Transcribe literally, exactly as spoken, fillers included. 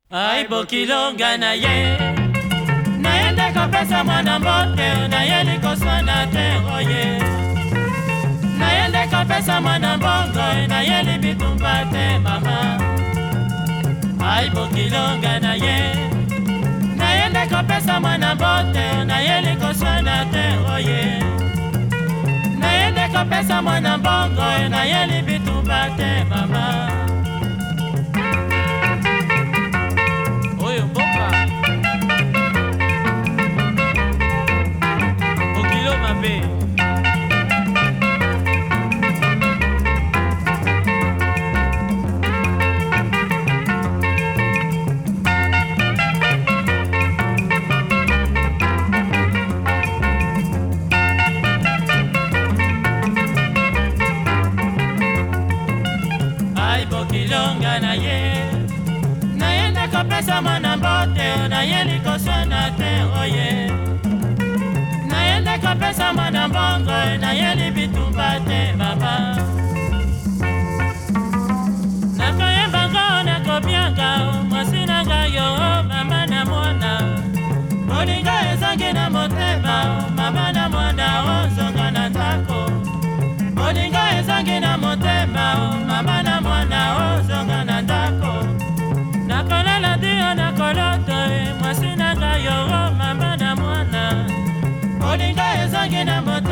Ai bokilonga na ye naende kopesa mwana mbote nayeli koswana te oye naende kopesa mwana mbongo nayeli bitumba te mama. Ai bokilonga na ye naende kopesa mwana mbote nayeli koswana te oye naende kopesa mwana mbongo nayeli bitumba te mama. Bokilonga na ye naende kopesa mwana mbote nayeli koswana te oye naende kopesa mwana mbongo nayeli bitumba te mama. Nakoyemba ngo nakobyanga mwasi nanga yo mama na mwana molinga ezangi na motema mama na mwana ozonga na ndako molinga ezangi na motema mama na mwana ozonga na ndako nakolala dio nakoloto mwasi nanga yo mama na mwana molinga ezangi na motema